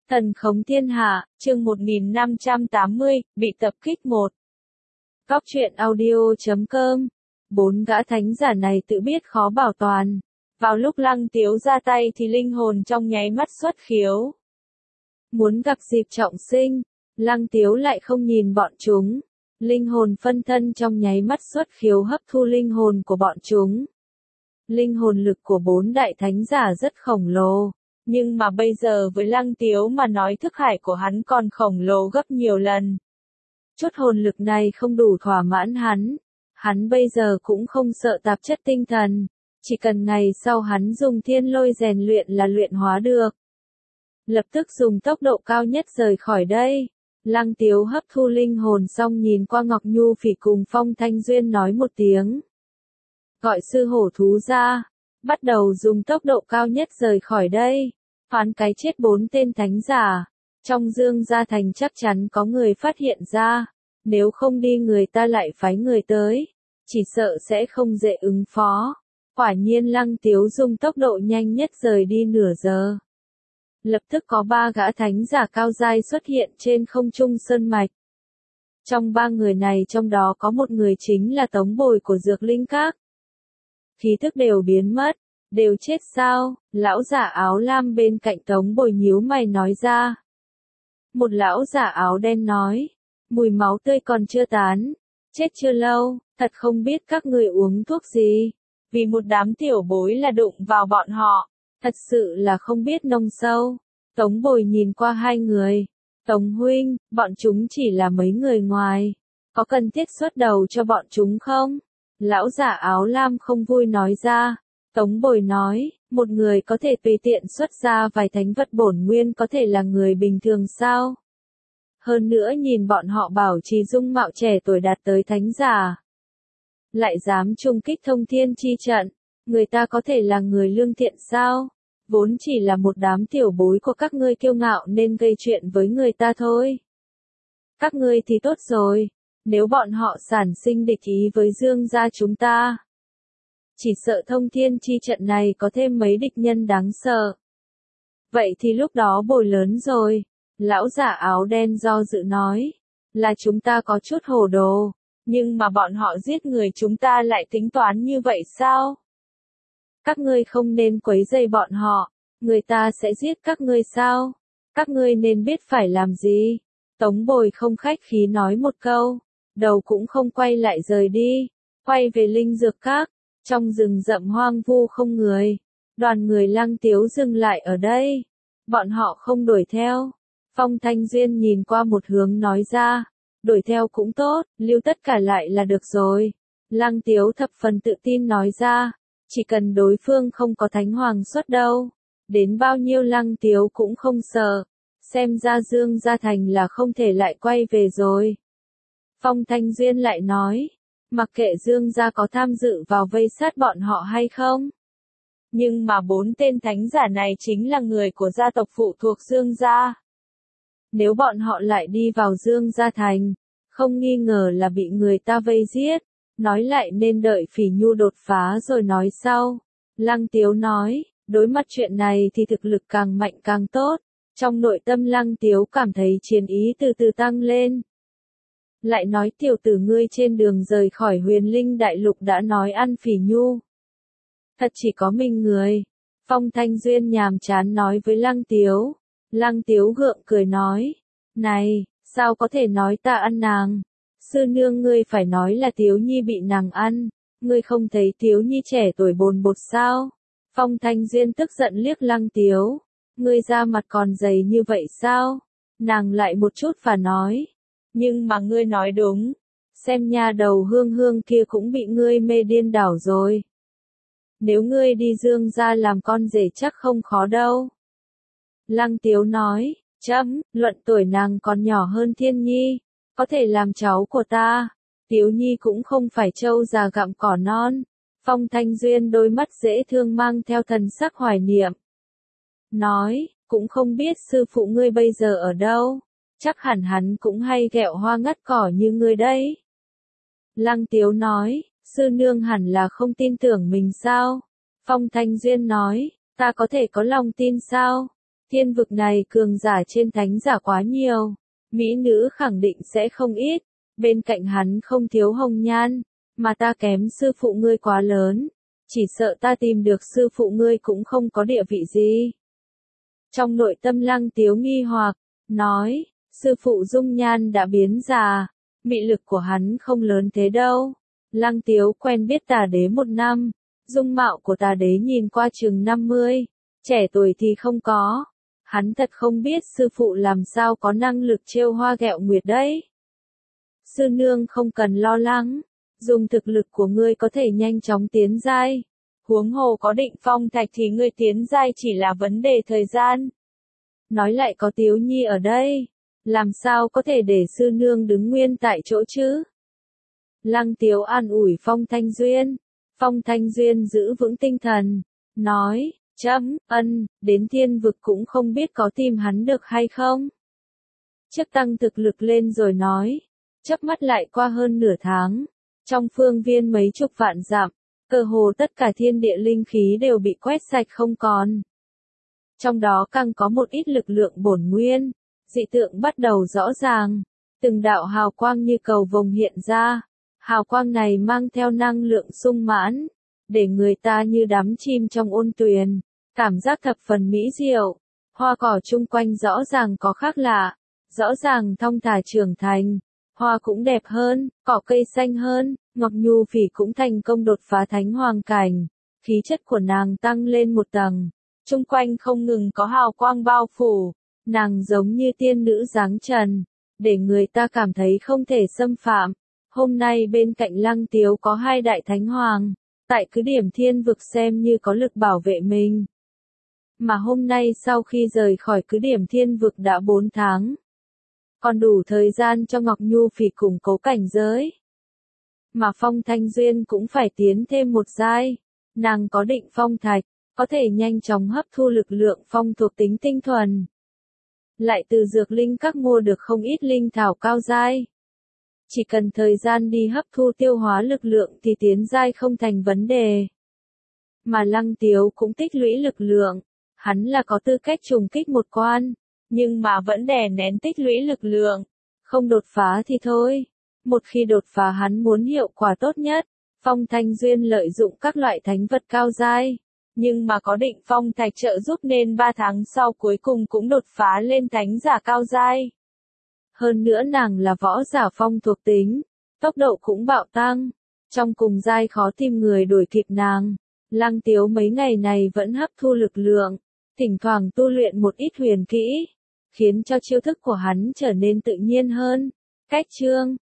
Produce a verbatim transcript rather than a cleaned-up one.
Thần khống thiên hạ, chương một nghìn năm trăm tám mươi, bị tập kích một. Góc truyện audio chấm com. Bốn gã thánh giả này tự biết khó bảo toàn. Vào lúc Lăng Tiếu ra tay thì linh hồn trong nháy mắt xuất khiếu. Muốn gặp dịp trọng sinh, Lăng Tiếu lại không nhìn bọn chúng. Linh hồn phân thân trong nháy mắt xuất khiếu hấp thu linh hồn của bọn chúng. Linh hồn lực của bốn đại thánh giả rất khổng lồ. Nhưng mà bây giờ với Lăng Tiếu mà nói thức hải của hắn còn khổng lồ gấp nhiều lần. Chút hồn lực này không đủ thỏa mãn hắn. Hắn bây giờ cũng không sợ tạp chất tinh thần. Chỉ cần ngày sau hắn dùng thiên lôi rèn luyện là luyện hóa được. Lập tức dùng tốc độ cao nhất rời khỏi đây. Lăng Tiếu hấp thu linh hồn xong nhìn qua Ngọc Nhu Phỉ cùng Phong Thanh Duyên nói một tiếng. Gọi sư hổ thú ra. Bắt đầu dùng tốc độ cao nhất rời khỏi đây. Phán cái chết bốn tên thánh giả. Trong Dương Gia Thành chắc chắn có người phát hiện ra. Nếu không đi người ta lại phái người tới. Chỉ sợ sẽ không dễ ứng phó. Quả nhiên Lăng Tiếu dùng tốc độ nhanh nhất rời đi nửa giờ. Lập tức có ba gã thánh giả cao giai xuất hiện trên không trung sơn mạch. Trong ba người này trong đó có một người chính là Tống Bồi của Dược Linh Các. Khí thức đều biến mất. Đều chết sao? Lão giả áo lam bên cạnh Tống Bồi nhíu mày nói ra. Một lão giả áo đen nói. Mùi máu tươi còn chưa tán. Chết chưa lâu, thật không biết các người uống thuốc gì. Vì một đám tiểu bối là đụng vào bọn họ. Thật sự là không biết nông sâu. Tống Bồi nhìn qua hai người. Tống huynh, bọn chúng chỉ là mấy người ngoài. Có cần thiết xuất đầu cho bọn chúng không? Lão giả áo lam không vui nói ra. Tống Bồi nói, một người có thể tùy tiện xuất ra vài thánh vật bổn nguyên có thể là người bình thường sao? Hơn nữa nhìn bọn họ bảo trì dung mạo trẻ tuổi đạt tới thánh giả. Lại dám chung kích thông thiên chi trận, người ta có thể là người lương thiện sao? Vốn chỉ là một đám tiểu bối của các ngươi kiêu ngạo nên gây chuyện với người ta thôi. Các ngươi thì tốt rồi, nếu bọn họ sản sinh địch ý với Dương gia chúng ta. Chỉ sợ thông thiên chi trận này có thêm mấy địch nhân đáng sợ. Vậy thì lúc đó bồi lớn rồi. Lão giả áo đen do dự nói. Là chúng ta có chút hồ đồ. Nhưng mà bọn họ giết người chúng ta lại tính toán như vậy sao? Các ngươi không nên quấy rầy bọn họ. Người ta sẽ giết các ngươi sao? Các ngươi nên biết phải làm gì? Tống Bồi không khách khí nói một câu. Đầu cũng không quay lại rời đi. Quay về Linh Dược Các. Trong rừng rậm hoang vu không người, đoàn người Lăng Tiếu dừng lại ở đây. Bọn họ không đuổi theo. Phong Thanh Duyên nhìn qua một hướng nói ra, đuổi theo cũng tốt, lưu tất cả lại là được rồi. Lăng Tiếu thập phần tự tin nói ra, chỉ cần đối phương không có thánh hoàng xuất đâu. Đến bao nhiêu Lăng Tiếu cũng không sợ. Xem ra Dương Gia Thành là không thể lại quay về rồi. Phong Thanh Duyên lại nói. Mặc kệ Dương gia có tham dự vào vây sát bọn họ hay không. Nhưng mà bốn tên thánh giả này chính là người của gia tộc phụ thuộc Dương gia. Nếu bọn họ lại đi vào Dương gia thành, không nghi ngờ là bị người ta vây giết. Nói lại nên đợi Phỉ Nhu đột phá rồi nói sau. Lăng Tiếu nói, đối mặt chuyện này thì thực lực càng mạnh càng tốt. Trong nội tâm Lăng Tiếu cảm thấy chiến ý từ từ tăng lên. Lại nói tiểu tử ngươi trên đường rời khỏi Huyền Linh Đại Lục đã nói ăn Phỉ Nhu. Thật chỉ có mình người. Phong Thanh Duyên nhàm chán nói với Lăng Tiếu. Lăng Tiếu gượng cười nói. Này, sao có thể nói ta ăn nàng? Sư nương ngươi phải nói là Tiếu Nhi bị nàng ăn. Ngươi không thấy Tiếu Nhi trẻ tuổi bồn bột sao? Phong Thanh Duyên tức giận liếc Lăng Tiếu. Ngươi ra mặt còn dày như vậy sao? Nàng lại một chút và nói. Nhưng mà ngươi nói đúng, xem nha đầu hương hương kia cũng bị ngươi mê điên đảo rồi. Nếu ngươi đi Dương gia làm con rể chắc không khó đâu. Lăng Tiếu nói, chấm, luận tuổi nàng còn nhỏ hơn Thiên Nhi, có thể làm cháu của ta. Tiếu Nhi cũng không phải trâu già gặm cỏ non. Phong Thanh Duyên đôi mắt dễ thương mang theo thần sắc hoài niệm. Nói, cũng không biết sư phụ ngươi bây giờ ở đâu. Chắc hẳn hắn cũng hay ghẹo hoa ngắt cỏ như ngươi đấy. Lăng Tiếu nói, sư nương hẳn là không tin tưởng mình sao? Phong Thanh Duyên nói, ta có thể có lòng tin sao? Thiên vực này cường giả trên thánh giả quá nhiều, mỹ nữ khẳng định sẽ không ít, bên cạnh hắn không thiếu hồng nhan, mà ta kém sư phụ ngươi quá lớn, chỉ sợ ta tìm được sư phụ ngươi cũng không có địa vị gì. Trong nội tâm Lăng Tiếu nghi hoặc, nói, sư phụ dung nhan đã biến già, mị lực của hắn không lớn thế đâu. Lăng Tiếu quen biết Tà Đế một năm, dung mạo của Tà Đế nhìn qua chừng năm mươi, trẻ tuổi thì không có. Hắn thật không biết sư phụ làm sao có năng lực trêu hoa ghẹo nguyệt đấy. Sư nương không cần lo lắng, dùng thực lực của ngươi có thể nhanh chóng tiến giai. Huống hồ có Định Phong Thạch thì ngươi tiến giai chỉ là vấn đề thời gian. Nói lại có Tiếu Nhi ở đây, làm sao có thể để sư nương đứng nguyên tại chỗ chứ? Lăng Tiếu an ủi Phong Thanh Duyên, Phong Thanh Duyên giữ vững tinh thần, nói, chấm, ân, đến thiên vực cũng không biết có tìm hắn được hay không. Trước tăng thực lực lên rồi nói, chớp mắt lại qua hơn nửa tháng, trong phương viên mấy chục vạn dặm, cơ hồ tất cả thiên địa linh khí đều bị quét sạch không còn. Trong đó càng có một ít lực lượng bổn nguyên, dị tượng bắt đầu rõ ràng, từng đạo hào quang như cầu vồng hiện ra, hào quang này mang theo năng lượng sung mãn, để người ta như đắm chim trong ôn tuyền, cảm giác thập phần mỹ diệu. Hoa cỏ chung quanh rõ ràng có khác lạ, rõ ràng thong thả trưởng thành, hoa cũng đẹp hơn, cỏ cây xanh hơn, Ngọc Nhu Phỉ cũng thành công đột phá thánh hoàng cảnh, khí chất của nàng tăng lên một tầng, chung quanh không ngừng có hào quang bao phủ, nàng giống như tiên nữ dáng trần, để người ta cảm thấy không thể xâm phạm. Hôm nay bên cạnh Lăng Tiếu có hai đại thánh hoàng, tại cứ điểm thiên vực xem như có lực bảo vệ mình. Mà hôm nay sau khi rời khỏi cứ điểm thiên vực đã bốn tháng, còn đủ thời gian cho Ngọc Nhu Phỉ củng cố cảnh giới. Mà Phong Thanh Duyên cũng phải tiến thêm một giai, nàng có Định Phong Thạch, có thể nhanh chóng hấp thu lực lượng phong thuộc tính tinh thuần. Lại từ dược linh các mua được không ít linh thảo cao giai. Chỉ cần thời gian đi hấp thu tiêu hóa lực lượng thì tiến giai không thành vấn đề. Mà Lăng Tiếu cũng tích lũy lực lượng, hắn là có tư cách trùng kích một quan, nhưng mà vẫn đè nén tích lũy lực lượng, không đột phá thì thôi. Một khi đột phá hắn muốn hiệu quả tốt nhất, Phong Thanh Duyên lợi dụng các loại thánh vật cao giai, nhưng mà có Định Phong Thạch trợ giúp nên ba tháng sau cuối cùng cũng đột phá lên thánh giả cao giai. Hơn nữa nàng là võ giả phong thuộc tính, tốc độ cũng bạo tăng, trong cùng giai khó tìm người đuổi kịp nàng. Lăng Tiếu mấy ngày này vẫn hấp thu lực lượng, thỉnh thoảng tu luyện một ít huyền kỹ, khiến cho chiêu thức của hắn trở nên tự nhiên hơn. Cách chương